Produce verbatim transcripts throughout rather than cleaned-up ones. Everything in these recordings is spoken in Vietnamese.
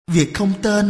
Việc không tên.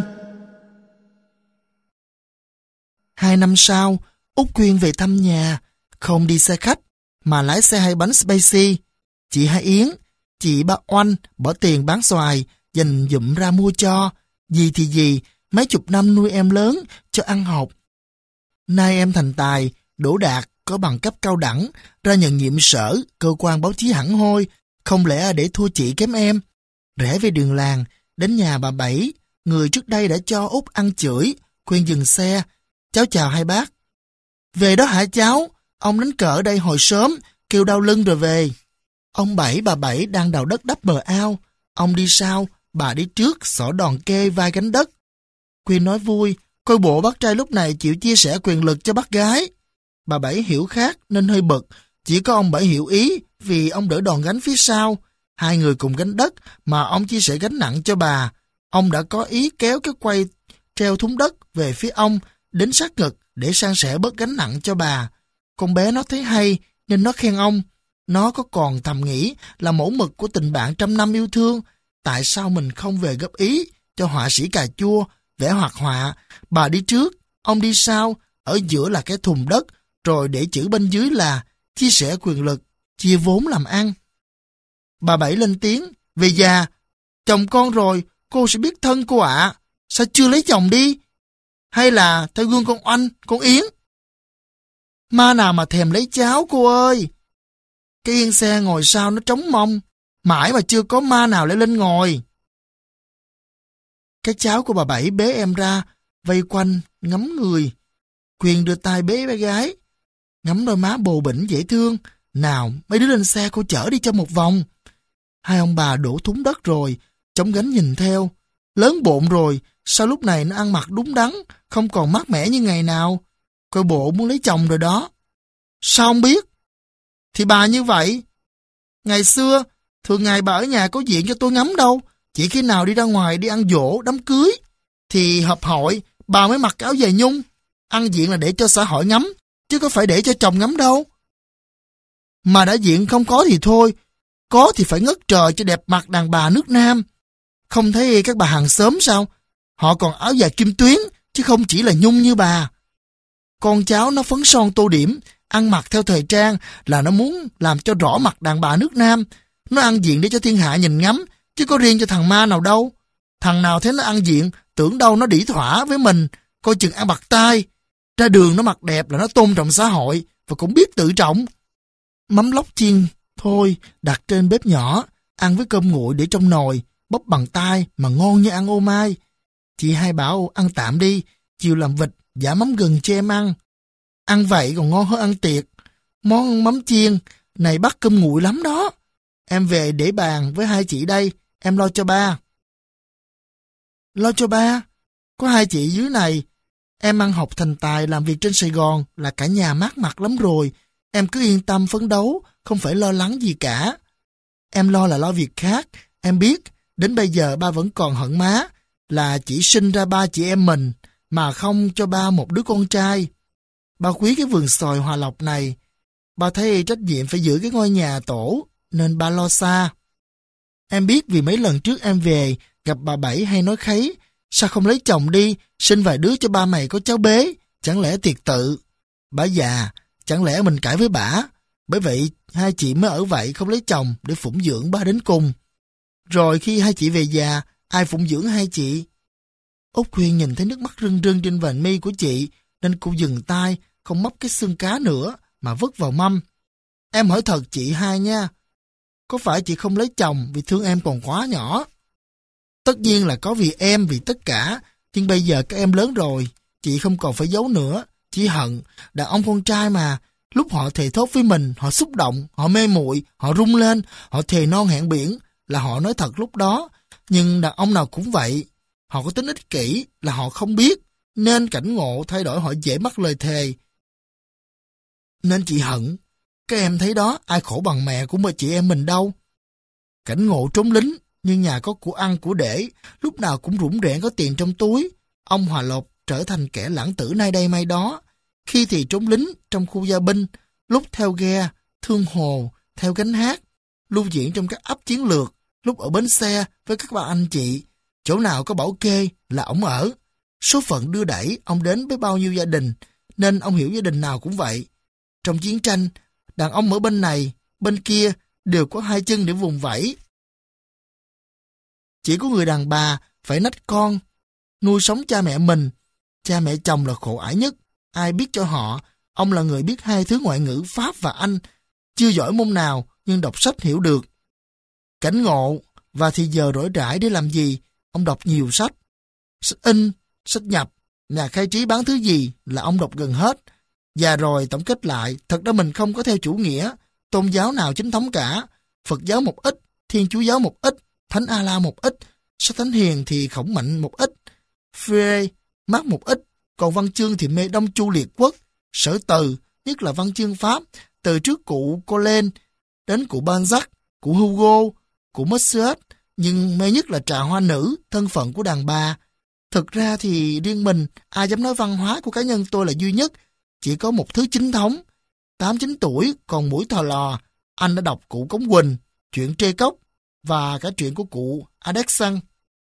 Hai năm sau, Út Quyên về thăm nhà, không đi xe khách, mà lái xe hai bánh Space. Chị Hai Yến, chị Ba Oanh bỏ tiền bán xoài, dành dụm ra mua cho. Gì thì gì, mấy chục năm nuôi em lớn, cho ăn học. Nay em thành tài, đỗ đạt, có bằng cấp cao đẳng, ra nhận nhiệm sở, cơ quan báo chí hẳn hoi, không lẽ để thua chị kém em. Rẽ về đường làng, đến nhà bà Bảy, người trước đây đã cho Út ăn chửi, khuyên dừng xe. Cháu chào hai bác. Về đó hả cháu? Ông đánh cờ ở đây hồi sớm, kêu đau lưng rồi về. Ông Bảy bà Bảy đang đào đất đắp bờ ao. Ông đi sau, bà đi trước, xỏ đòn kê vai gánh đất. Quyên nói vui, coi bộ bác trai lúc này chịu chia sẻ quyền lực cho bác gái. Bà Bảy hiểu khác nên hơi bực, chỉ có ông Bảy hiểu ý vì ông đỡ đòn gánh phía sau. Hai người cùng gánh đất mà ông chia sẻ gánh nặng cho bà. Ông đã có ý kéo cái quay treo thúng đất về phía ông đến sát ngực để san sẻ bớt gánh nặng cho bà. Con bé nó thấy hay nên nó khen ông. Nó có còn thầm nghĩ là mẫu mực của tình bạn trăm năm yêu thương. Tại sao mình không về góp ý cho họa sĩ cà chua vẽ hoạt họa? Bà đi trước, ông đi sau, ở giữa là cái thùng đất, rồi để chữ bên dưới là chia sẻ quyền lực, chia vốn làm ăn. Bà Bảy lên tiếng, về già, chồng con rồi, cô sẽ biết thân cô ạ. Sao chưa lấy chồng đi? Hay là theo gương con Oanh, con Yến? Ma nào mà thèm lấy cháu cô ơi. Cái yên xe ngồi sau nó trống mông, mãi mà chưa có ma nào lại lên ngồi. Cái cháu của bà Bảy bế em ra, vây quanh, ngắm người. Quyên đưa tay bế bé gái, ngắm đôi má bầu bỉnh dễ thương. Nào, mấy đứa lên xe cô chở đi cho một vòng. Hai ông bà đổ thúng đất rồi, chống gánh nhìn theo. Lớn bộn rồi, sao lúc này nó ăn mặc đúng đắn, không còn mát mẻ như ngày nào. Coi bộ muốn lấy chồng rồi đó. Sao không biết? Thì bà như vậy. Ngày xưa, thường ngày bà ở nhà có diện cho tôi ngắm đâu. Chỉ khi nào đi ra ngoài đi ăn giỗ, đám cưới, thì họp hội, bà mới mặc áo dài nhung. Ăn diện là để cho xã hội ngắm, chứ có phải để cho chồng ngắm đâu. Mà đã diện không có thì thôi, có thì phải ngất trời cho đẹp mặt đàn bà nước Nam. Không thấy các bà hàng xóm sao? Họ còn áo dài kim tuyến, chứ không chỉ là nhung như bà. Con cháu nó phấn son tô điểm, ăn mặc theo thời trang là nó muốn làm cho rõ mặt đàn bà nước Nam. Nó ăn diện để cho thiên hạ nhìn ngắm, chứ có riêng cho thằng ma nào đâu. Thằng nào thấy nó ăn diện, tưởng đâu nó đỉ thỏa với mình, coi chừng ăn bạc tai. Ra đường nó mặc đẹp là nó tôn trọng xã hội, và cũng biết tự trọng. Mắm lóc chiên, thôi, đặt trên bếp nhỏ, ăn với cơm nguội để trong nồi, bóc bằng tay mà ngon như ăn ô mai. Chị Hai bảo ăn tạm đi, chiều làm vịt, giả mắm gừng cho em ăn. Ăn vậy còn ngon hơn ăn tiệc. Món mắm chiên, này bắt cơm nguội lắm đó. Em về để bàn với hai chị đây, em lo cho ba. Lo cho ba? Có hai chị dưới này. Em ăn học thành tài làm việc trên Sài Gòn là cả nhà mát mặt lắm rồi. Em cứ yên tâm phấn đấu, không phải lo lắng gì cả. Em lo là lo việc khác. Em biết, đến bây giờ ba vẫn còn hận má, là chỉ sinh ra ba chị em mình, mà không cho ba một đứa con trai. Ba quý cái vườn xoài Hòa Lộc này. Ba thấy trách nhiệm phải giữ cái ngôi nhà tổ, nên ba lo xa. Em biết vì mấy lần trước em về, gặp bà Bảy hay nói khấy, sao không lấy chồng đi, sinh vài đứa cho ba mày có cháu bế, chẳng lẽ tiệt tự. Bà già, chẳng lẽ mình cãi với bả, bởi vậy hai chị mới ở vậy không lấy chồng để phụng dưỡng ba đến cùng. Rồi khi hai chị về già, ai phụng dưỡng hai chị? Út Quyên nhìn thấy nước mắt rưng rưng trên vành mi của chị, nên cô dừng tay, không móc cái xương cá nữa, mà vứt vào mâm. Em hỏi thật chị Hai nha, có phải chị không lấy chồng vì thương em còn quá nhỏ? Tất nhiên là có vì em, vì tất cả, nhưng bây giờ các em lớn rồi, chị không còn phải giấu nữa, chỉ hận, đàn ông con trai mà, lúc họ thề thốt với mình, họ xúc động, họ mê muội, họ rung lên, họ thề non hẹn biển, là họ nói thật lúc đó, nhưng đàn ông nào cũng vậy, họ có tính ích kỷ là họ không biết, nên cảnh ngộ thay đổi họ dễ mắc lời thề. Nên chị hận, các em thấy đó, ai khổ bằng mẹ của chị em mình đâu. Cảnh ngộ trốn lính, nhưng nhà có của ăn của để, lúc nào cũng rủng rẽn có tiền trong túi. Ông Hòa Lộc trở thành kẻ lãng tử nay đây mai đó. Khi thì trốn lính trong khu gia binh, lúc theo ghe, thương hồ, theo gánh hát, lưu diễn trong các ấp chiến lược, lúc ở bến xe với các bà anh chị. Chỗ nào có bảo kê là ổng ở. Số phận đưa đẩy ông đến với bao nhiêu gia đình, nên ông hiểu gia đình nào cũng vậy. Trong chiến tranh, đàn ông ở bên này, bên kia đều có hai chân để vùng vẫy. Chỉ có người đàn bà phải nách con, nuôi sống cha mẹ mình. Cha mẹ chồng là khổ ải nhất. Ai biết cho họ, ông là người biết hai thứ ngoại ngữ Pháp và Anh. Chưa giỏi môn nào, nhưng đọc sách hiểu được. Cảnh ngộ, và thì giờ rỗi rãi để làm gì? Ông đọc nhiều sách. Sách in, sách nhập, nhà khai trí bán thứ gì là ông đọc gần hết. Và rồi tổng kết lại, thật ra mình không có theo chủ nghĩa, tôn giáo nào chính thống cả. Phật giáo một ít, Thiên Chúa giáo một ít, Thánh A-la một ít, sách Thánh Hiền thì Khổng Mạnh một ít, Phê, Mác một ít, còn văn chương thì mê Đông Chu Liệt Quốc, Sở Từ, nhất là văn chương Pháp, từ trước cụ Colen đến cụ Balzac, cụ Hugo, cụ Musset, nhưng mê nhất là trà hoa nữ, thân phận của đàn bà. Thực ra thì riêng mình, ai dám nói văn hóa của cá nhân tôi là duy nhất, chỉ có một thứ chính thống. Tám chín tuổi, còn mũi thò lò, anh đã đọc cụ Cống Quỳnh, chuyện Trê Cốc, và cả chuyện của cụ Adexan.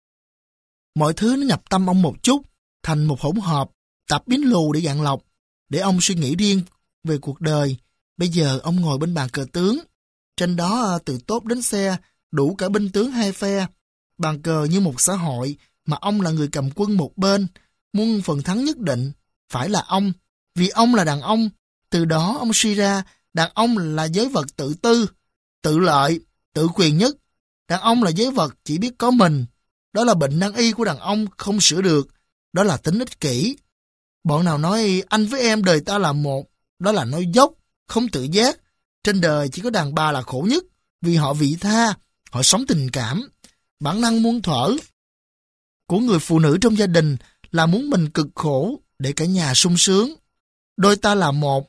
Mọi thứ nó nhập tâm ông một chút, thành một hỗn hợp, tập biến lù để gạn lọc, để ông suy nghĩ riêng về cuộc đời. Bây giờ ông ngồi bên bàn cờ tướng, trên đó từ tốt đến xe, đủ cả binh tướng hai phe. Bàn cờ như một xã hội, mà ông là người cầm quân một bên, muốn phần thắng nhất định, phải là ông, vì ông là đàn ông. Từ đó ông suy ra, đàn ông là giới vật tự tư, tự lợi, tự quyền nhất. Đàn ông là giới vật chỉ biết có mình. Đó là bệnh nan y của đàn ông không sửa được. Đó là tính ích kỷ. Bọn nào nói anh với em đời ta là một, đó là nói dốc, không tự giác. Trên đời chỉ có đàn bà là khổ nhất, vì họ vị tha, họ sống tình cảm. Bản năng muôn thuở của người phụ nữ trong gia đình là muốn mình cực khổ để cả nhà sung sướng. Đôi ta là một.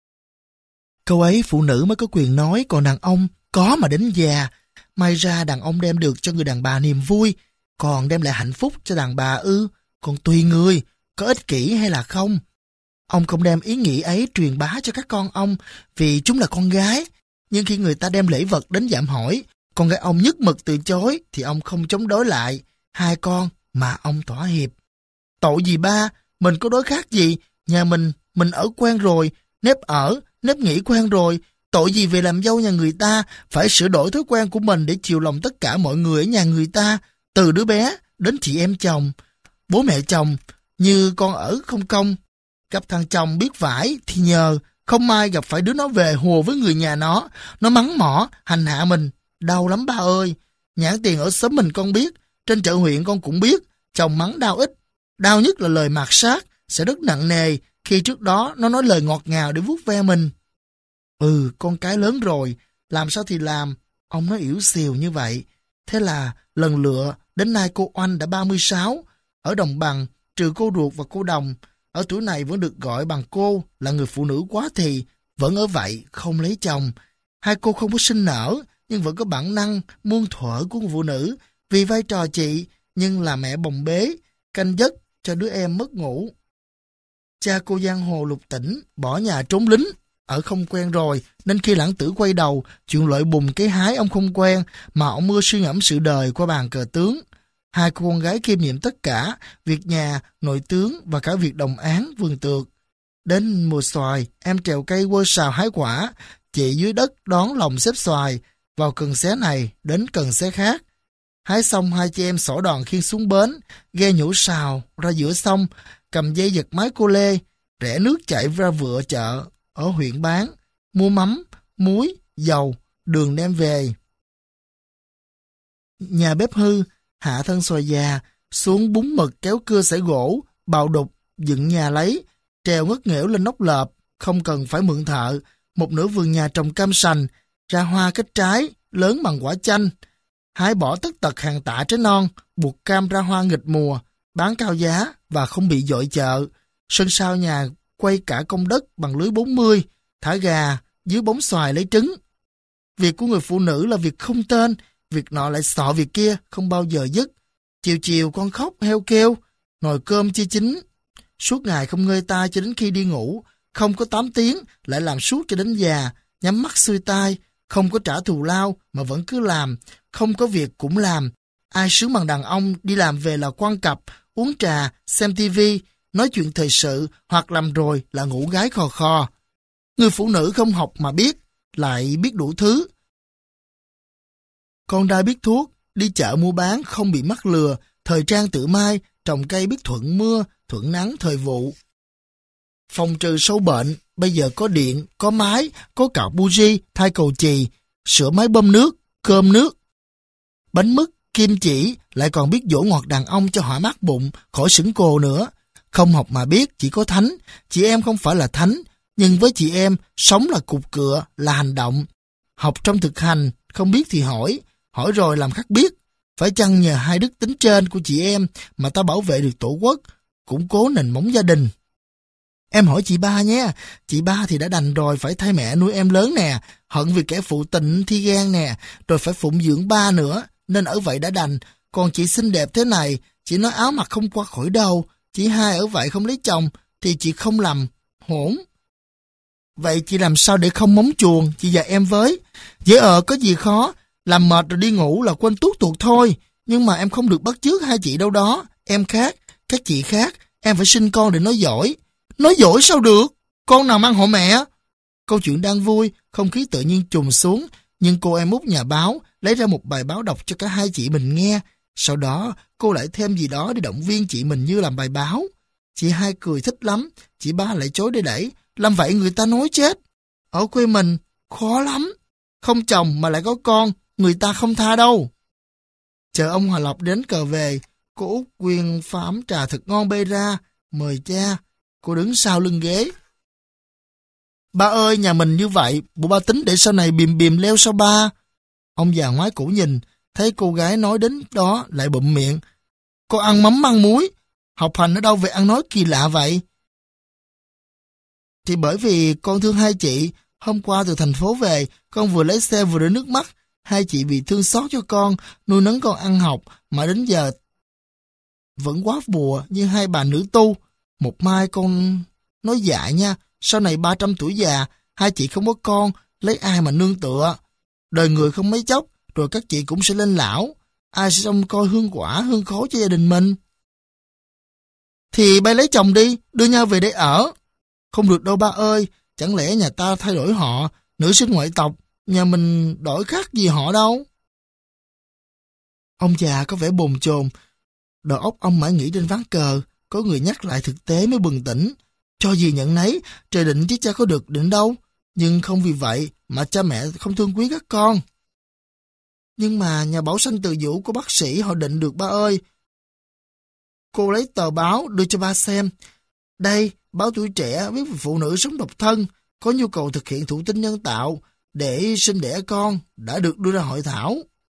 Câu ấy phụ nữ mới có quyền nói, còn đàn ông có mà đến già. May ra đàn ông đem được cho người đàn bà niềm vui, còn đem lại hạnh phúc cho đàn bà ư? Còn tùy người, có ích kỷ hay là không. Ông không đem ý nghĩ ấy truyền bá cho các con ông, vì chúng là con gái. Nhưng khi người ta đem lễ vật đến dạm hỏi, con gái ông nhất mực từ chối, thì ông không chống đối lại. Hai con mà ông thỏa hiệp. Tội gì ba, mình có đối khác gì? Nhà mình, mình ở quen rồi, nếp ở, nếp nghĩ quen rồi. Tội gì về làm dâu nhà người ta, phải sửa đổi thói quen của mình để chiều lòng tất cả mọi người ở nhà người ta, từ đứa bé đến chị em chồng, bố mẹ chồng, như con ở không công. Gặp thằng chồng biết vải thì nhờ, không may gặp phải đứa nó về hùa với người nhà nó, nó mắng mỏ, hành hạ mình. Đau lắm ba ơi. Nhãn tiền ở xóm mình con biết, trên chợ huyện con cũng biết, chồng mắng đau ít. Đau nhất là lời mạt sát, sẽ rất nặng nề, khi trước đó nó nói lời ngọt ngào để vuốt ve mình. Ừ, con cái lớn rồi, làm sao thì làm, ông nói yểu xìu như vậy. Thế là lần lựa, đến nay cô Oanh đã ba mươi sáu, ở đồng bằng, trừ cô ruột và cô đồng, ở tuổi này vẫn được gọi bằng cô, là người phụ nữ quá thì, vẫn ở vậy, không lấy chồng. Hai cô không có sinh nở, nhưng vẫn có bản năng muôn thuở của phụ nữ, vì vai trò chị, nhưng là mẹ bồng bế, canh giấc cho đứa em mất ngủ. Cha cô giang hồ lục tỉnh, bỏ nhà trốn lính, ở không quen rồi, nên khi lãng tử quay đầu, chuyện lợi bùng cái hái ông không quen, mà ông mưa suy ngẫm sự đời qua bàn cờ tướng. Hai cô con gái kiêm nhiệm tất cả, việc nhà, nội tướng và cả việc đồng án, vườn tược. Đến mùa xoài, em trèo cây quơ sào hái quả, chị dưới đất đón lòng xếp xoài, vào cần xé này, đến cần xé khác. Hái xong hai chị em xỏ đòn khiêng xuống bến, ghe nhổ sào ra giữa sông, cầm dây giật mái cô lê, rẽ nước chạy ra vựa chợ ở huyện bán, mua mắm, muối, dầu, đường đem về. Nhà bếp hư, hạ thân xoài già, xuống bún mực kéo cưa sải gỗ, bào đục, dựng nhà lấy, treo ngất nghẽo lên nóc lợp, không cần phải mượn thợ, một nửa vườn nhà trồng cam sành, ra hoa kết trái, lớn bằng quả chanh. Hái bỏ tất tật hàng tạ trái non, buộc cam ra hoa nghịch mùa, bán cao giá và không bị dội chợ. Sân sau nhà quay cả công đất bằng lưới bốn mươi, thả gà dưới bóng xoài lấy trứng. Việc của người phụ nữ là việc không tên, việc nọ lại sọ việc kia, không bao giờ dứt. Chiều chiều con khóc heo kêu, nồi cơm chưa chín. Suốt ngày không ngơi tay cho đến khi đi ngủ, không có tám tiếng, lại làm suốt cho đến già, nhắm mắt xuôi tai, không có trả thù lao mà vẫn cứ làm, không có việc cũng làm. Ai sướng bằng đàn ông đi làm về là quăng cặp, uống trà, xem tivi, nói chuyện thời sự hoặc làm rồi là ngủ gái khò khò. Người phụ nữ không học mà biết, lại biết đủ thứ. Con trai biết thuốc, đi chợ mua bán không bị mắc lừa, thời trang tự mai, trồng cây biết thuận mưa, thuận nắng thời vụ. Phòng trừ sâu bệnh, bây giờ có điện, có máy, có cạo buji, thay cầu chì, sửa máy bơm nước, cơm nước. Bánh mứt, kim chỉ, lại còn biết dỗ ngọt đàn ông cho họ mát bụng, khỏi sững cồ nữa. Không học mà biết, chỉ có thánh. Chị em không phải là thánh, nhưng với chị em, sống là cục cựa, là hành động. Học trong thực hành, không biết thì hỏi, hỏi rồi làm khắc biết. Phải chăng nhờ hai đức tính trên của chị em mà ta bảo vệ được tổ quốc, củng cố nền móng gia đình. Em hỏi chị ba nhé, chị ba thì đã đành rồi phải thay mẹ nuôi em lớn nè, hận vì kẻ phụ tình thi gan nè, rồi phải phụng dưỡng ba nữa, nên ở vậy đã đành. Còn chị xinh đẹp thế này, chị nói áo mặc không qua khỏi đâu, chị hai ở vậy không lấy chồng, thì chị không làm hỗn. Vậy chị làm sao để không móng chuồng, chị và em với? Dễ ở có gì khó, làm mệt rồi đi ngủ là quên tuốt tuột thôi. Nhưng mà em không được bắt chước hai chị đâu đó, em khác, các chị khác, em phải sinh con để nói giỏi. Nói giỏi sao được, con nào mang họ mẹ? Câu chuyện đang vui, không khí tự nhiên trùng xuống, nhưng cô em út nhà báo lấy ra một bài báo đọc cho cả hai chị mình nghe. Sau đó cô lại thêm gì đó để động viên chị mình như làm bài báo. Chị hai cười thích lắm, chị ba lại chối để đẩy, làm vậy người ta nói chết. Ở quê mình khó lắm, không chồng mà lại có con, người ta không tha đâu. Chờ ông Hòa Lộc đến cờ về, cô út Quyên pha ấm trà thật ngon bê ra, mời cha. Cô đứng sau lưng ghế. Ba ơi, nhà mình như vậy, bộ ba tính để sau này bìm bìm leo sao ba? Ông già ngoái cổ nhìn, thấy cô gái nói đến đó lại bụm miệng. Cô ăn mắm ăn muối, học hành ở đâu về ăn nói kỳ lạ vậy? Thì bởi vì con thương hai chị, hôm qua từ thành phố về, con vừa lấy xe vừa rơi nước mắt. Hai chị vì thương xót cho con, nuôi nấng con ăn học, mà đến giờ vẫn quá bùa như hai bà nữ tu. Một mai con nói dạ nha, sau này ba trăm tuổi già, hai chị không có con, lấy ai mà nương tựa. Đời người không mấy chốc, rồi các chị cũng sẽ lên lão. Ai sẽ trông coi hương quả, hương khói cho gia đình mình? Thì bay lấy chồng đi, đưa nhau về để ở. Không được đâu ba ơi, chẳng lẽ nhà ta thay đổi họ, nữ sinh ngoại tộc, nhà mình đổi khác gì họ đâu. Ông già có vẻ bồn chồn, đầu óc ông mãi nghĩ đến ván cờ, có người nhắc lại thực tế mới bừng tỉnh. Cho gì nhận nấy, trời định chứ cha có được định đâu. Nhưng không vì vậy mà cha mẹ không thương quý các con. Nhưng mà nhà Bảo Sanh Từ Vũ của bác sĩ họ định được ba ơi. Cô lấy tờ báo đưa cho ba xem. Đây, báo Tuổi Trẻ viết về phụ nữ sống độc thân, có nhu cầu thực hiện thụ tinh nhân tạo để sinh đẻ con, đã được đưa ra hội thảo.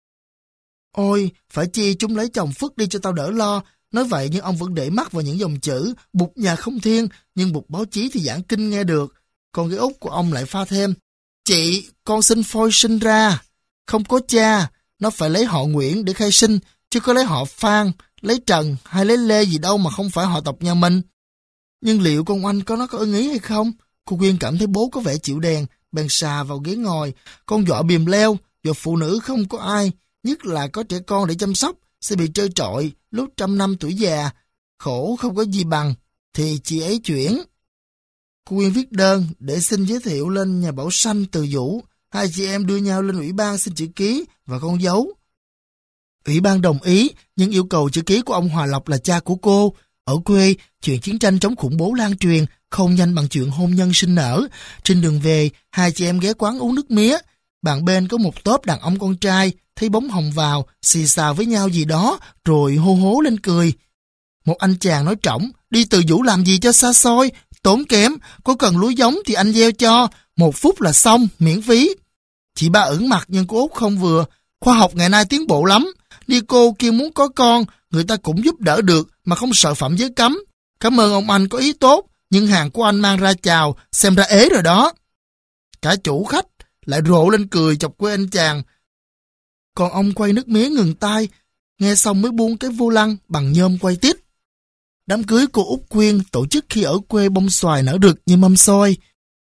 Ôi, phải chi chúng lấy chồng phức đi cho tao đỡ lo. Nói vậy nhưng ông vẫn để mắt vào những dòng chữ bục nhà không thiên, nhưng bục báo chí thì giảng kinh nghe được. Còn cái út của ông lại pha thêm. Chị, con sinh phôi sinh ra, không có cha, nó phải lấy họ Nguyễn để khai sinh, chứ có lấy họ Phan, lấy Trần hay lấy Lê gì đâu mà không phải họ tộc nhà mình. Nhưng liệu con Oanh có nó có ưng ý hay không? Cô Quyên cảm thấy bố có vẻ chịu đèn, bèn xà vào ghế ngồi. Con dọa bìm leo, dọa phụ nữ không có ai, nhất là có trẻ con để chăm sóc, sẽ bị trơ trọi lúc trăm năm tuổi già. Khổ không có gì bằng, thì chị ấy chuyển. Cô Quyên viết đơn để xin giới thiệu lên nhà Bảo Sanh Từ Vũ. Hai chị em đưa nhau lên ủy ban xin chữ ký và con dấu. Ủy ban đồng ý, nhưng yêu cầu chữ ký của ông Hòa Lộc là cha của cô. Ở quê, chuyện chiến tranh chống khủng bố lan truyền, không nhanh bằng chuyện hôn nhân sinh nở. Trên đường về, hai chị em ghé quán uống nước mía. Bạn bên có một tốp đàn ông con trai, thấy bóng hồng vào, xì xà với nhau gì đó, rồi hô hố lên cười. Một anh chàng nói trỏng, đi Từ Vũ làm gì cho xa xôi, tốn kém, có cần lúa giống thì anh gieo cho, một phút là xong, miễn phí. Chị ba ửng mặt nhưng cô Út không vừa, khoa học ngày nay tiến bộ lắm, đi cô kia muốn có con, người ta cũng giúp đỡ được mà không sợ phạm giới cấm. Cảm ơn ông anh có ý tốt, nhưng hàng của anh mang ra chào, xem ra ế rồi đó. Cả chủ khách lại rộ lên cười chọc quê anh chàng. Còn ông quay nước mía ngừng tay, nghe xong mới buông cái vô lăng bằng nhôm quay tít. Đám cưới cô Út Quyên tổ chức khi ở quê bông xoài nở rực như mâm xôi.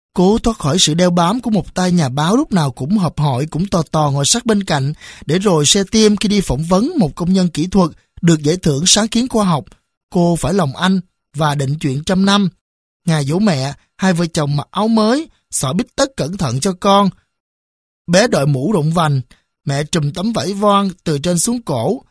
Cố thoát khỏi sự đeo bám của một tay nhà báo lúc nào cũng họp hội, cũng tò tò ngồi sát bên cạnh, để rồi xe tim khi đi phỏng vấn một công nhân kỹ thuật được giải thưởng sáng kiến khoa học. Cô phải lòng anh và định chuyện trăm năm. Ngày dỗ mẹ, hai vợ chồng mặc áo mới, xỏ bít tất cẩn thận cho con. Bé đội mũ rộng vành, mẹ trùm tấm vải voan từ trên xuống cổ,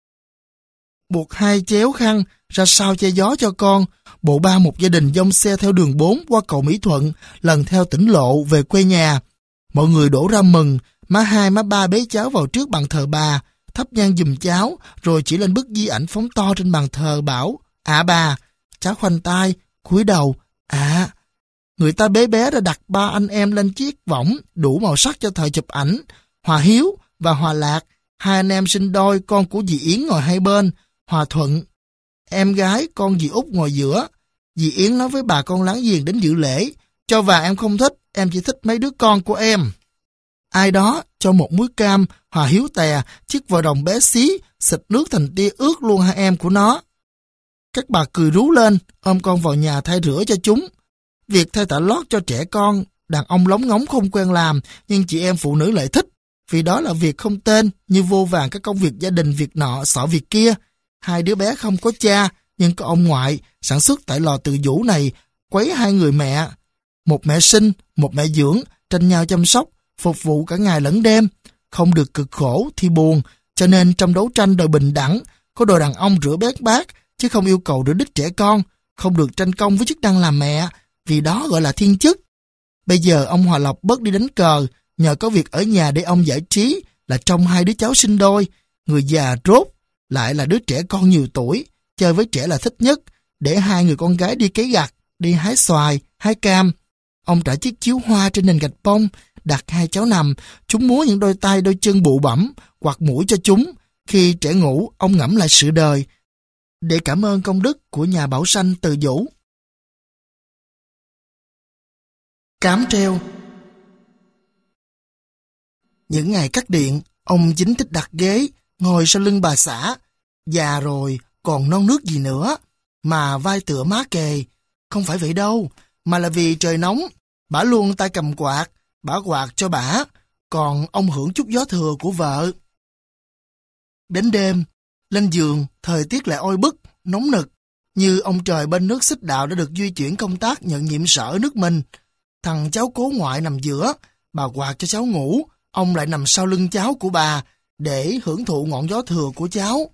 buộc hai chéo khăn ra sau che gió cho con. Bộ ba một gia đình dông xe theo đường bốn qua cầu Mỹ Thuận, lần theo tỉnh lộ về quê nhà. Mọi người đổ ra mừng, má hai má ba bế cháu vào trước bàn thờ bà, thắp nhang giùm cháu, rồi chỉ lên bức di ảnh phóng to trên bàn thờ bảo: "À bà." Cháu khoanh tay, cúi đầu: "À." Người ta bế bé đã đặt ba anh em lên chiếc võng đủ màu sắc cho thời chụp ảnh. Hòa Hiếu và Hòa Lạc, hai anh em sinh đôi, con của dì Yến ngồi hai bên. Hòa Thuận, em gái con dì Út ngồi giữa. Dì Yến nói với bà con láng giềng đến dự lễ: "Cho vào em không thích, em chỉ thích mấy đứa con của em." Ai đó cho một muối cam, Hòa Hiếu tè chiếc vòi đồng bé xí, xịt nước thành tia ướt luôn hai em của nó. Các bà cười rú lên, ôm con vào nhà thay rửa cho chúng. Việc thay tả lót cho trẻ con, đàn ông lóng ngóng không quen làm, nhưng chị em phụ nữ lại thích, vì đó là việc không tên, như vô vàn các công việc gia đình, việc nọ xỏ việc kia. Hai đứa bé không có cha, nhưng có ông ngoại, sản xuất tại lò tự vũ này, quấy hai người mẹ. Một mẹ sinh, một mẹ dưỡng, tranh nhau chăm sóc, phục vụ cả ngày lẫn đêm. Không được cực khổ thì buồn, cho nên trong đấu tranh đòi bình đẳng, có đòi đàn ông rửa bát bát, chứ không yêu cầu rửa đít trẻ con, không được tranh công với chức năng làm mẹ, vì đó gọi là thiên chức. Bây giờ ông Hòa Lộc bớt đi đánh cờ, nhờ có việc ở nhà để ông giải trí, là trông hai đứa cháu sinh đôi. Người già rốt, lại là đứa trẻ con nhiều tuổi, chơi với trẻ là thích nhất, để hai người con gái đi cấy gặt, đi hái xoài, hái cam. Ông trải chiếc chiếu hoa trên nền gạch bông, đặt hai cháu nằm, chúng múa những đôi tay đôi chân bụ bẫm, quạt mũi cho chúng. Khi trẻ ngủ, ông ngẫm lại sự đời, để cảm ơn công đức của nhà Bảo Sanh Từ Vũ. Cám treo. Những ngày cắt điện, ông chính thích đặt ghế, ngồi sau lưng bà xã. Già rồi, còn non nước gì nữa, mà vai tựa má kề. Không phải vậy đâu, mà là vì trời nóng, bả luôn tay cầm quạt, bả quạt cho bả, còn ông hưởng chút gió thừa của vợ. Đến đêm, lên giường, thời tiết lại oi bức, nóng nực, như ông trời bên nước Xích Đạo đã được di chuyển công tác nhận nhiệm sở ở nước mình. Thằng cháu cố ngoại nằm giữa, bà quạt cho cháu ngủ, ông lại nằm sau lưng cháu của bà, để hưởng thụ ngọn gió thừa của cháu.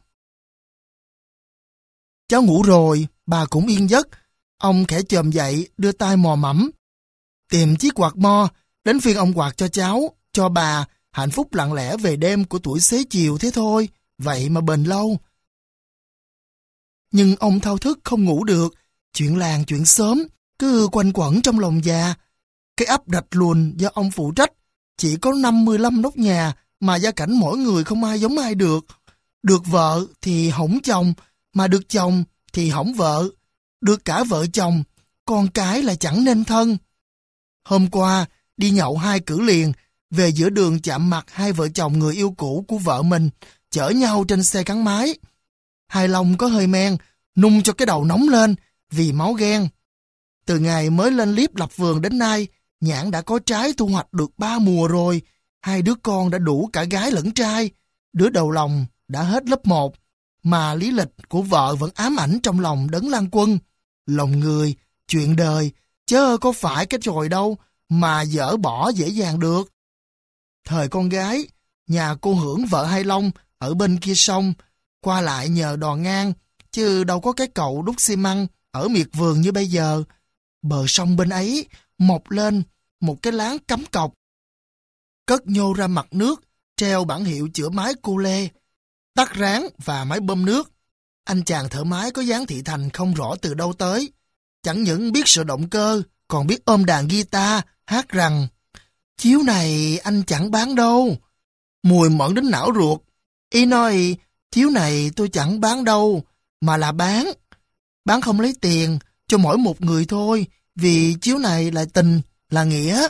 Cháu ngủ rồi, bà cũng yên giấc. Ông khẽ chồm dậy, đưa tay mò mẫm, tìm chiếc quạt mo, đến phiên ông quạt cho cháu, cho bà, hạnh phúc lặng lẽ về đêm của tuổi xế chiều thế thôi, vậy mà bền lâu. Nhưng ông thao thức không ngủ được, chuyện làng chuyện xóm cứ quanh quẩn trong lòng già. Cái ấp Rạch Luồn do ông phụ trách chỉ có năm mươi lăm nóc nhà, mà gia cảnh mỗi người không ai giống ai được. Được vợ thì hỏng chồng, mà được chồng thì hỏng vợ. Được cả vợ chồng, con cái là chẳng nên thân. Hôm qua, đi nhậu hai cử liền, về giữa đường chạm mặt hai vợ chồng người yêu cũ của vợ mình, chở nhau trên xe gắn máy. Hai lòng có hơi men, nung cho cái đầu nóng lên, vì máu ghen. Từ ngày mới lên liếp lập vườn đến nay, nhãn đã có trái thu hoạch được ba mùa rồi. Hai đứa con đã đủ cả gái lẫn trai. Đứa đầu lòng đã hết lớp một, mà lý lịch của vợ vẫn ám ảnh trong lòng Đấng Lan Quân. Lòng người, chuyện đời, chớ có phải cái tròi đâu mà dỡ bỏ dễ dàng được. Thời con gái, nhà cô Hưởng vợ Hai Long ở bên kia sông, qua lại nhờ đò ngang, chứ đâu có cái cầu đúc xi măng ở miệt vườn như bây giờ. Bờ sông bên ấy mọc lên một cái láng cắm cọc, cất nhô ra mặt nước, treo bản hiệu chữa máy cô lê, tắt ráng và máy bơm nước. Anh chàng thợ máy có dáng thị thành không rõ từ đâu tới, chẳng những biết sửa động cơ, còn biết ôm đàn guitar, hát rằng: "Chiếu này anh chẳng bán đâu." Mùi mẫn đến não ruột. Ý nói: "Chiếu này tôi chẳng bán đâu, mà là bán. Bán không lấy tiền, cho mỗi một người thôi, vì chiếu này là tình, là nghĩa."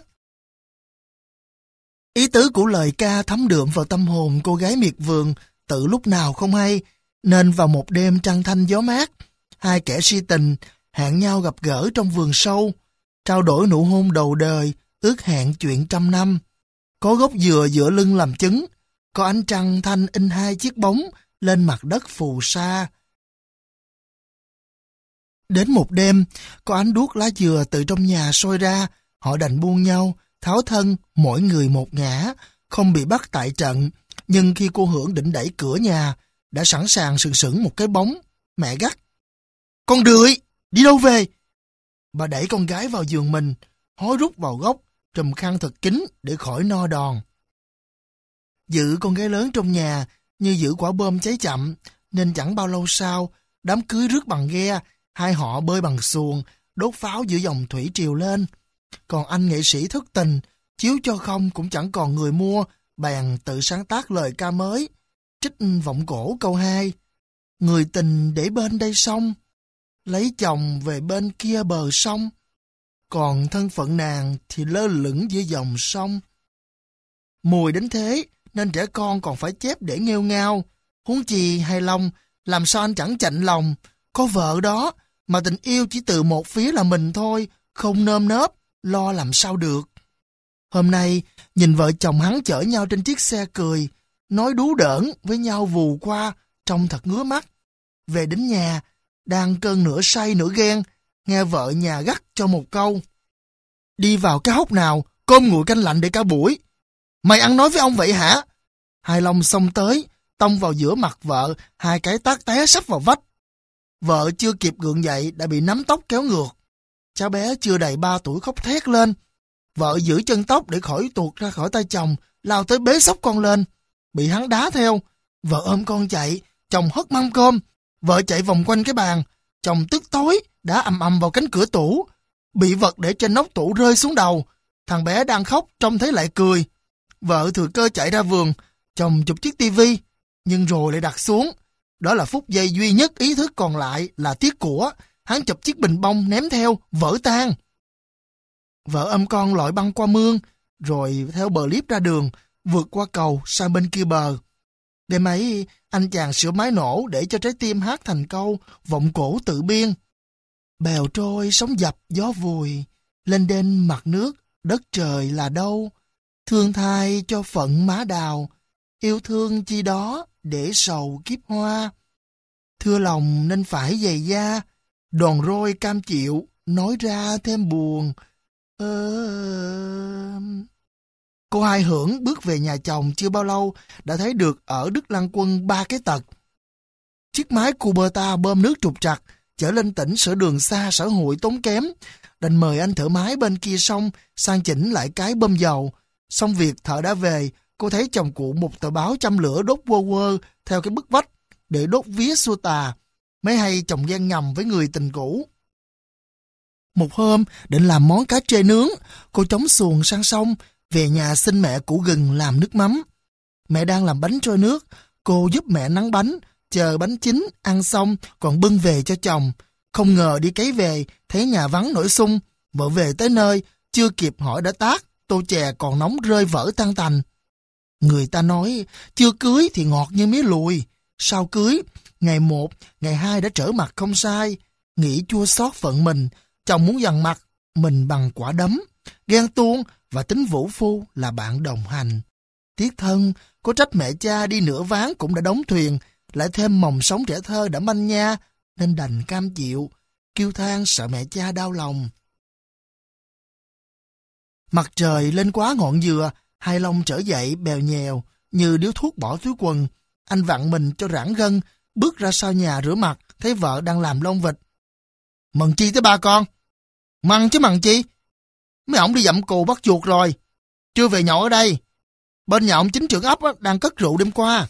Ý tứ của lời ca thấm đượm vào tâm hồn cô gái miệt vườn tự lúc nào không hay, nên vào một đêm trăng thanh gió mát, hai kẻ si tình hẹn nhau gặp gỡ trong vườn sâu. trao đổi nụ hôn đầu đời, ước hẹn chuyện trăm năm. Có gốc dừa giữa lưng làm chứng, có ánh trăng thanh in hai chiếc bóng lên mặt đất phù sa. Đến một đêm, có ánh đuốc lá dừa từ trong nhà sôi ra, họ đành buông nhau, tháo thân, mỗi người một ngã, không bị bắt tại trận. Nhưng khi cô Hưởng định đẩy cửa nhà, đã sẵn sàng sừng sững một cái bóng. Mẹ gắt: "Con Rượi, đi đâu về?" Bà đẩy con gái vào giường mình, hối rút vào góc, trùm khăn thật kín để khỏi no đòn. Giữ con gái lớn trong nhà như giữ quả bom cháy chậm, nên chẳng bao lâu sau, đám cưới rước bằng ghe, hai họ bơi bằng xuồng, đốt pháo giữa dòng thủy triều lên. Còn anh nghệ sĩ thất tình, chiếu cho không cũng chẳng còn người mua, bèn tự sáng tác lời ca mới, trích vọng cổ câu hai: "Người tình để bên đây sông, lấy chồng về bên kia bờ sông, còn thân phận nàng thì lơ lửng giữa dòng sông." Mùi đến thế nên trẻ con còn phải chép để nghêu ngao, huống chi Hai Long, làm sao anh chẳng chạnh lòng, có vợ đó mà tình yêu chỉ từ một phía là mình thôi, không nơm nớp, lo làm sao được. Hôm nay, nhìn vợ chồng hắn chở nhau trên chiếc xe cười, nói đú đỡn với nhau vù qua, trông thật ngứa mắt. Về đến nhà, đang cơn nửa say nửa ghen, nghe vợ nhà gắt cho một câu: "Đi vào cái hốc nào, cơm nguội canh lạnh để cả buổi. Mày ăn nói với ông vậy hả?" Hai Long xông tới, tông vào giữa mặt vợ, hai cái tát té sắp vào vách. Vợ chưa kịp gượng dậy đã bị nắm tóc kéo ngược. Cháu bé chưa đầy ba tuổi khóc thét lên. Vợ giữ chân tóc để khỏi tuột ra khỏi tay chồng, lao tới bế xốc con lên. Bị hắn đá theo. Vợ ôm con chạy, chồng hất mâm cơm. Vợ chạy vòng quanh cái bàn. Chồng tức tối, đá ầm ầm vào cánh cửa tủ. Bị vật để trên nóc tủ rơi xuống đầu. Thằng bé đang khóc, trông thấy lại cười. Vợ thừa cơ chạy ra vườn. Chồng chụp chiếc tivi, nhưng rồi lại đặt xuống. Đó là phút giây duy nhất ý thức còn lại là tiếc của. Hắn chụp chiếc bình bông ném theo, vỡ tan. Vợ ôm con lội băng qua mương, rồi theo bờ liếp ra đường, vượt qua cầu sang bên kia bờ. Đêm ấy, anh chàng sửa máy nổ để cho trái tim hát thành câu vọng cổ tự biên: "Bèo trôi sóng dập gió vùi, lên đên mặt nước, đất trời là đâu. Thương thai cho phận má đào, yêu thương chi đó để sầu kiếp hoa. Thưa lòng nên phải dày da, đòn roi cam chịu, nói ra thêm buồn. Ơ..." Cô Hai Hưởng bước về nhà chồng chưa bao lâu đã thấy được ở Đức Lăng Quân ba cái tật. Chiếc máy Kubota bơm nước trục trặc, chở lên tỉnh sở đường xa sở hội tốn kém. Đành mời anh thợ máy bên kia sông sang chỉnh lại cái bơm dầu. Xong việc thợ đã về, cô thấy chồng cụ một tờ báo châm lửa đốt quơ quơ theo cái bức vách để đốt vía xua tà. Mới hay chồng ghen ngầm với người tình cũ. Một hôm, định làm món cá trê nướng, cô chống xuồng sang sông, về nhà xin mẹ củ gừng làm nước mắm. Mẹ đang làm bánh trôi nước, cô giúp mẹ nắng bánh, chờ bánh chín, ăn xong còn bưng về cho chồng. Không ngờ đi cấy về, thấy nhà vắng nổi xung, vợ về tới nơi, chưa kịp hỏi đã tát, tô chè còn nóng rơi vỡ tan tành. Người ta nói, chưa cưới thì ngọt như mía lùi, sau cưới, ngày một, ngày hai đã trở mặt không sai, nghĩ chua xót phận mình, chồng muốn dằn mặt mình bằng quả đấm, ghen tuông và tính vũ phu là bạn đồng hành. Tiếc thân, có trách mẹ cha đi nửa ván cũng đã đóng thuyền, lại thêm mồng sống trẻ thơ đã manh nha, nên đành cam chịu, kêu than sợ mẹ cha đau lòng. Mặt trời lên quá ngọn dừa, Hai Long trở dậy bèo nhèo, như điếu thuốc bỏ túi quần. Anh vặn mình cho rãng gân, bước ra sau nhà rửa mặt, thấy vợ đang làm lông vịt. Mần chi tới ba con? Mần chứ mần chi? Mấy ổng đi dặm cù bắt chuột rồi, chưa về nhậu ở đây. Bên nhà ông chính trưởng ấp đang cất rượu đêm qua.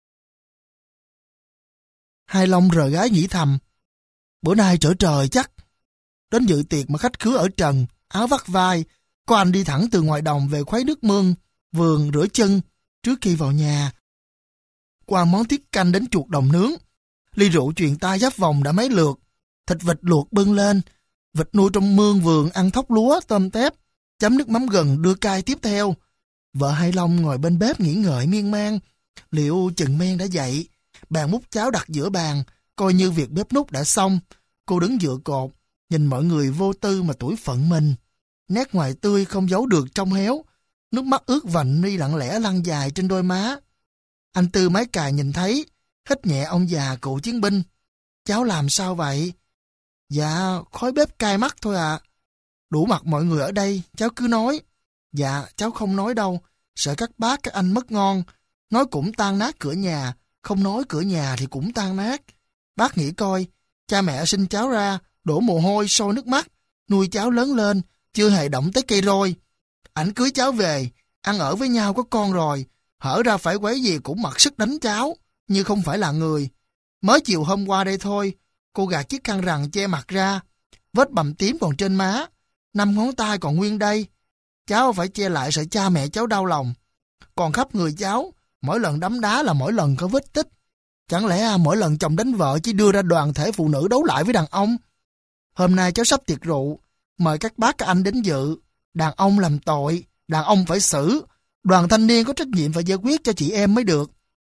Hai Long rờ gái nghĩ thầm, bữa nay trở trời chắc. Đến dự tiệc mà khách khứa ở trần, áo vắt vai, có anh đi thẳng từ ngoài đồng về khuấy nước mương, vườn rửa chân trước khi vào nhà. Qua món tiết canh đến chuột đồng nướng, ly rượu truyền tai giáp vòng đã mấy lượt, thịt vịt luộc bưng lên, vịt nuôi trong mương vườn ăn thóc lúa, tôm tép, chấm nước mắm gừng đưa cay tiếp theo. Vợ Hai Long ngồi bên bếp nghĩ ngợi miên man, liệu chừng men đã dậy, bàn múc cháo đặt giữa bàn, coi như việc bếp núc đã xong. Cô đứng dựa cột, nhìn mọi người vô tư mà tủi phận mình. Nét ngoài tươi không giấu được trong héo, nước mắt ướt vành mi lặng lẽ lăn dài trên đôi má. Anh Tư Mái Cài nhìn thấy, hít nhẹ ông già cựu chiến binh. Cháu làm sao vậy? Dạ, khói bếp cay mắt thôi ạ. À. Đủ mặt mọi người ở đây, cháu cứ nói. Dạ, cháu không nói đâu, sợ các bác các anh mất ngon. Nói cũng tan nát cửa nhà, không nói cửa nhà thì cũng tan nát. Bác nghĩ coi, cha mẹ sinh cháu ra, đổ mồ hôi, sôi nước mắt, nuôi cháu lớn lên, chưa hề động tới cây roi. Ảnh cưới cháu về, ăn ở với nhau có con rồi, hở ra phải quấy gì cũng mặc sức đánh cháu, như không phải là người. Mới chiều hôm qua đây thôi, cô gạt chiếc khăn rằng che mặt ra, vết bầm tím còn trên má, năm ngón tay còn nguyên đây. Cháu phải che lại sợ cha mẹ cháu đau lòng. Còn khắp người cháu, mỗi lần đấm đá là mỗi lần có vết tích. Chẳng lẽ mỗi lần chồng đánh vợ chỉ đưa ra đoàn thể phụ nữ đấu lại với đàn ông? Hôm nay cháu sắp tiệc rượu, mời các bác các anh đến dự. Đàn ông làm tội, đàn ông phải xử. Đoàn thanh niên có trách nhiệm phải giải quyết cho chị em mới được.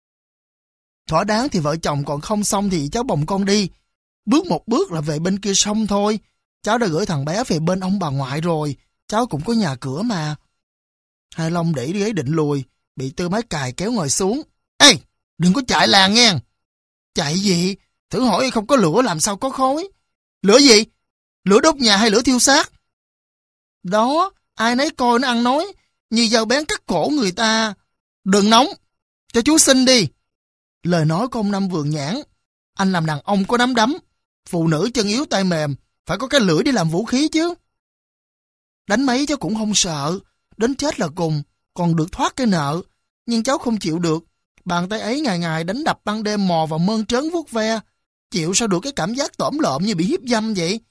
Thỏa đáng thì vợ chồng còn không xong thì cháu bồng con đi. Bước một bước là về bên kia sông thôi. Cháu đã gửi thằng bé về bên ông bà ngoại rồi. Cháu cũng có nhà cửa mà. Hai Long để ghế định lùi, bị Tư Mái Cài kéo ngồi xuống. Ê, đừng có chạy làng nghe. Chạy gì? Thử hỏi không có lửa làm sao có khói? Lửa gì? Lửa đốt nhà hay lửa thiêu xác? Đó, ai nấy coi nó ăn nói, như dao bén cắt cổ người ta. Đừng nóng, cho chú xin đi. Lời nói của ông Năm vườn nhãn. Anh làm đàn ông có nắm đấm, phụ nữ chân yếu tay mềm, phải có cái lưỡi để làm vũ khí chứ. Đánh mấy cháu cũng không sợ, đến chết là cùng, còn được thoát cái nợ. Nhưng cháu không chịu được, bàn tay ấy ngày ngày đánh đập ban đêm mò vào mơn trớn vuốt ve. Chịu sao được cái cảm giác tổm lợm như bị hiếp dâm vậy?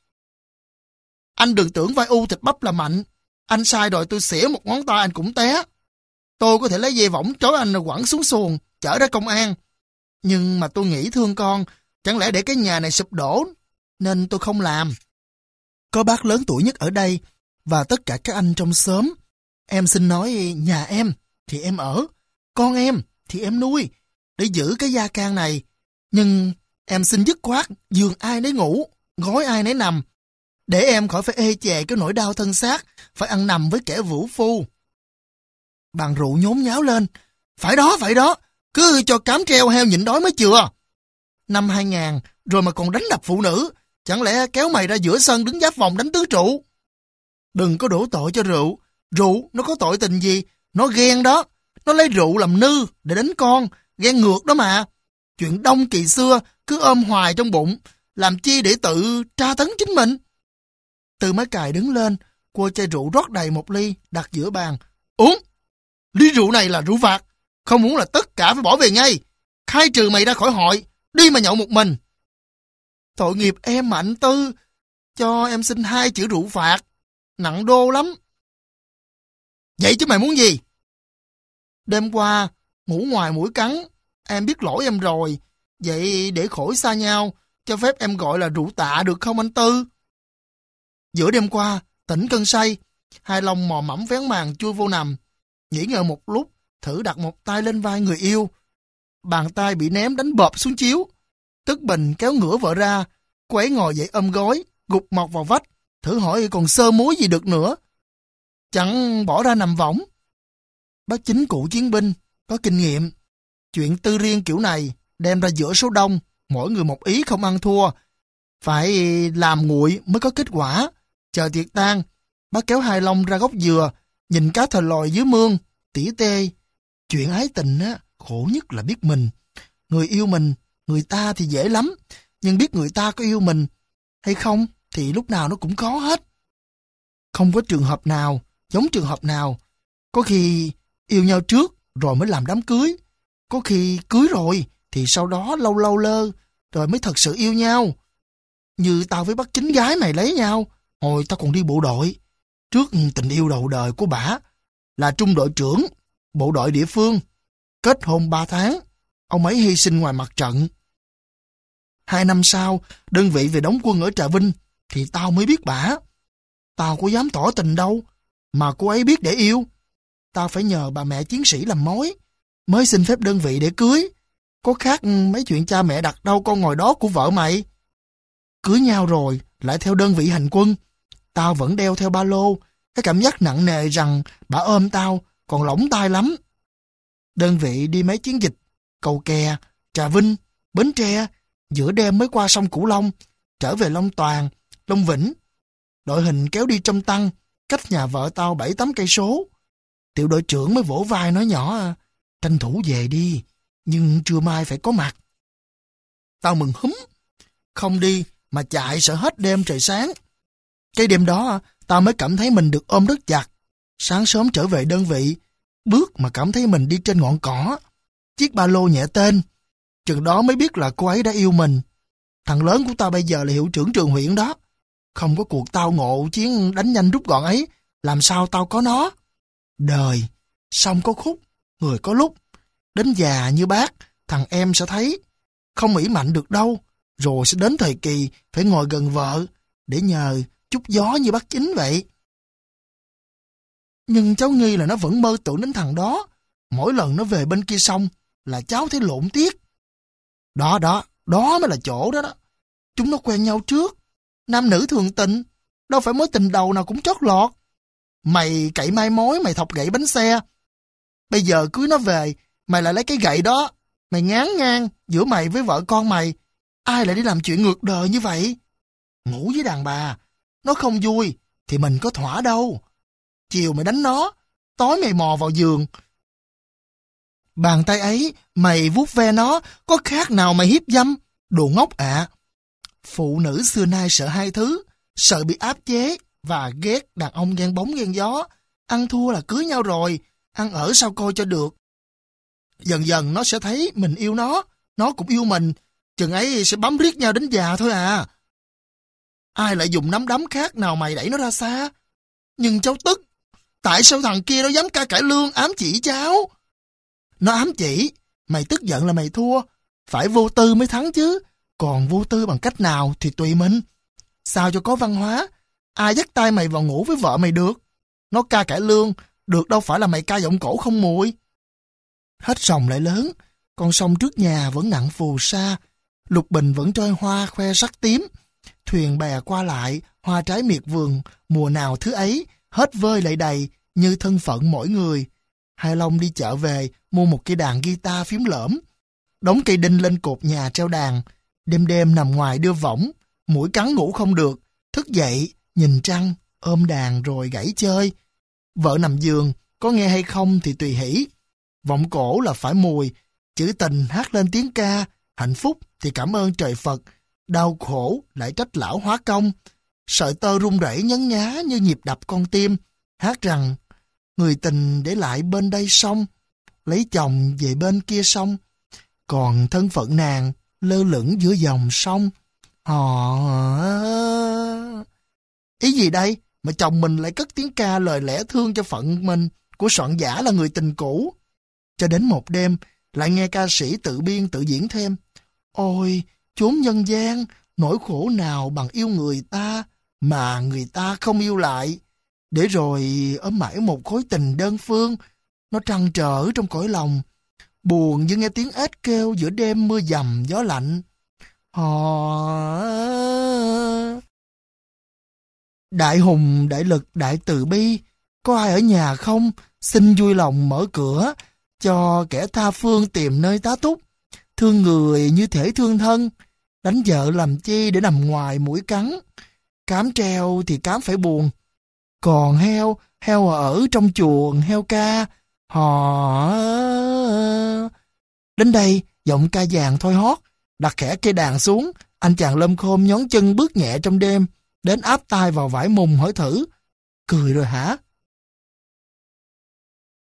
Anh đừng tưởng vai u thịt bắp là mạnh. Anh sai rồi tôi xỉa một ngón tay anh cũng té. Tôi có thể lấy dây võng trói anh rồi quẳng xuống xuồng, chở ra công an. Nhưng mà tôi nghĩ thương con, chẳng lẽ để cái nhà này sụp đổ, nên tôi không làm. Có bác lớn tuổi nhất ở đây, và tất cả các anh trong xóm. Em xin nói nhà em thì em ở, con em thì em nuôi, để giữ cái gia can này. Nhưng em xin dứt khoát, giường ai nấy ngủ, gối ai nấy nằm, để em khỏi phải ê chề cái nỗi đau thân xác, phải ăn nằm với kẻ vũ phu. Bàn rượu nhốn nháo lên. Phải đó, phải đó, cứ cho cám treo heo nhịn đói mới chừa. Năm hai ngàn, rồi mà còn đánh đập phụ nữ, chẳng lẽ kéo mày ra giữa sân đứng giáp vòng đánh tứ trụ? Đừng có đổ tội cho rượu, rượu nó có tội tình gì, nó ghen đó, nó lấy rượu làm nư để đánh con, ghen ngược đó mà. Chuyện đông kỳ xưa cứ ôm hoài trong bụng, làm chi để tự tra tấn chính mình. Tư Mái Cài đứng lên, quơ chai rượu rót đầy một ly, đặt giữa bàn. Uống! Ly rượu này là rượu phạt, không muốn là tất cả phải bỏ về ngay. Khai trừ mày ra khỏi hội, đi mà nhậu một mình. Tội nghiệp em mà anh Tư, cho em xin hai chữ rượu phạt, nặng đô lắm. Vậy chứ mày muốn gì? Đêm qua, ngủ ngoài mũi cắn, em biết lỗi em rồi. Vậy để khỏi xa nhau, cho phép em gọi là rượu tạ được không anh Tư? Giữa đêm qua, tỉnh cơn say, Hai Long mò mẫm vén màn chui vô nằm. Nghỉ ngơi một lúc, thử đặt một tay lên vai người yêu. Bàn tay bị ném đánh bợp xuống chiếu. Tức bình kéo ngửa vợ ra, cô ấy ngồi dậy ôm gối, gục mọc vào vách, thử hỏi còn sơ muối gì được nữa. Chẳng bỏ ra nằm võng. Bác Chính cựu chiến binh, có kinh nghiệm. Chuyện tư riêng kiểu này, đem ra giữa số đông, mỗi người một ý không ăn thua. Phải làm nguội mới có kết quả. Chờ tiệc tan, bác kéo Hai Long ra góc dừa, nhìn cá thò lòi dưới mương, tỉ tê. Chuyện ái tình á, khổ nhất là biết mình. Người yêu mình, người ta thì dễ lắm, nhưng biết người ta có yêu mình hay không thì lúc nào nó cũng có hết. Không có trường hợp nào giống trường hợp nào. Có khi yêu nhau trước rồi mới làm đám cưới. Có khi cưới rồi thì sau đó lâu lâu lơ rồi mới thật sự yêu nhau. Như tao với bác Chính gái mày lấy nhau hồi tao còn đi bộ đội. Trước tình yêu đầu đời của bả là trung đội trưởng bộ đội địa phương. Kết hôn ba tháng, ông ấy hy sinh ngoài mặt trận. Hai năm sau, đơn vị về đóng quân ở Trà Vinh thì tao mới biết bả. Tao có dám tỏ tình đâu, mà cô ấy biết để yêu. Tao phải nhờ bà mẹ chiến sĩ làm mối, mới xin phép đơn vị để cưới. Có khác mấy chuyện cha mẹ đặt đâu con ngồi đó của vợ mày. Cưới nhau rồi, lại theo đơn vị hành quân. Tao vẫn đeo theo ba lô, Cái cảm giác nặng nề rằng bà ôm tao còn lỏng tai lắm. Đơn vị đi mấy chiến dịch, Cầu Kè, Trà Vinh, Bến Tre, giữa đêm mới qua sông Cửu Long, trở về Long Toàn, Long Vĩnh. Đội hình kéo đi trong tăng, cách nhà vợ tao bảy tám cây số. Tiểu đội trưởng mới vỗ vai nói nhỏ, tranh thủ về đi, nhưng trưa mai phải có mặt. Tao mừng húm, không đi mà chạy sợ hết đêm trời sáng. Cái đêm đó tao mới cảm thấy mình được ôm rất chặt. Sáng sớm trở về đơn vị, bước mà cảm thấy mình đi trên ngọn cỏ. Chiếc ba lô nhẹ tên, chừng đó mới biết là cô ấy đã yêu mình. Thằng lớn của tao bây giờ là hiệu trưởng trường huyện đó. Không có cuộc tao ngộ chiến đánh nhanh rút gọn ấy, làm sao tao có nó. Đời, sông có khúc, người có lúc. Đến già như bác, thằng em sẽ thấy. Không ỷ mạnh được đâu, rồi sẽ đến thời kỳ phải ngồi gần vợ, để nhờ chút gió như bác Chính vậy. Nhưng cháu nghi là nó vẫn mơ tưởng đến thằng đó. Mỗi lần nó về bên kia sông là cháu thấy lộn tiếc. Đó đó, đó mới là chỗ đó đó. Chúng nó quen nhau trước. Nam nữ thường tình, đâu phải mối tình đầu nào cũng chót lọt. Mày cậy mai mối, mày thọc gậy bánh xe. Bây giờ cưới nó về, mày lại lấy cái gậy đó, mày ngán ngang giữa mày với vợ con mày. Ai lại đi làm chuyện ngược đời như vậy? Ngủ với đàn bà, nó không vui, thì mình có thỏa đâu. Chiều mày đánh nó, tối mày mò vào giường. Bàn tay ấy, mày vuốt ve nó, có khác nào mày hiếp dâm? Đồ ngốc ạ. Phụ nữ xưa nay sợ hai thứ, sợ bị áp chế và ghét đàn ông ghen bóng ghen gió. Ăn thua là cưới nhau rồi, ăn ở sao coi cho được. Dần dần nó sẽ thấy mình yêu nó, nó cũng yêu mình, chừng ấy sẽ bám riết nhau đến già thôi à. Ai lại dùng nắm đấm khác nào mày đẩy nó ra xa? Nhưng cháu tức, tại sao thằng kia nó dám ca cải lương ám chỉ cháu? Nó ám chỉ, mày tức giận là mày thua, phải vô tư mới thắng chứ, còn vô tư bằng cách nào thì tùy mình. Sao cho có văn hóa, ai dắt tay mày vào ngủ với vợ mày được? Nó ca cải lương, được đâu phải là mày ca giọng cổ không mùi. Hết sòng lại lớn, con sông trước nhà vẫn nặng phù sa, lục bình vẫn trôi hoa khoe sắc tím. Thuyền bè qua lại, hoa trái miệt vườn, mùa nào thứ ấy, hết vơi lại đầy, như thân phận mỗi người. Hai Long đi chợ về, mua một cây đàn guitar phím lởm, đóng cây đinh lên cột nhà treo đàn. Đêm đêm nằm ngoài đưa võng, mũi cắn ngủ không được, thức dậy, nhìn trăng, ôm đàn rồi gãy chơi. Vợ nằm giường, có nghe hay không thì tùy hỷ. Vọng cổ là phải mùi, chữ tình hát lên tiếng ca, hạnh phúc thì cảm ơn trời Phật, đau khổ lại trách lão hóa công. Sợi tơ rung rẩy nhấn nhá như nhịp đập con tim, hát rằng người tình để lại bên đây sông, lấy chồng về bên kia sông, còn thân phận nàng lơ lửng giữa dòng sông. Hò... Ý gì đây mà chồng mình lại cất tiếng ca lời lẽ thương cho phận mình của soạn giả là người tình cũ. Cho đến một đêm lại nghe ca sĩ tự biên tự diễn thêm: ôi chốn nhân gian, nỗi khổ nào bằng yêu người ta mà người ta không yêu lại. Để rồi ôm mãi một khối tình đơn phương, nó trăn trở trong cõi lòng, buồn như nghe tiếng ếch kêu giữa đêm mưa dầm gió lạnh. Hò... Đại hùng, đại lực, đại từ bi, có ai ở nhà không? Xin vui lòng mở cửa, cho kẻ tha phương tìm nơi tá túc. Thương người như thể thương thân, đánh vợ làm chi để nằm ngoài mũi cắn. Cám treo thì cám phải buồn, còn heo, heo ở trong chuồng heo ca. Hò... Đến đây, giọng ca vàng thôi hót, đặt khẽ cây đàn xuống, anh chàng lơm khôm nhón chân bước nhẹ trong đêm, đến áp tai vào vải mùng hỏi thử: cười rồi hả?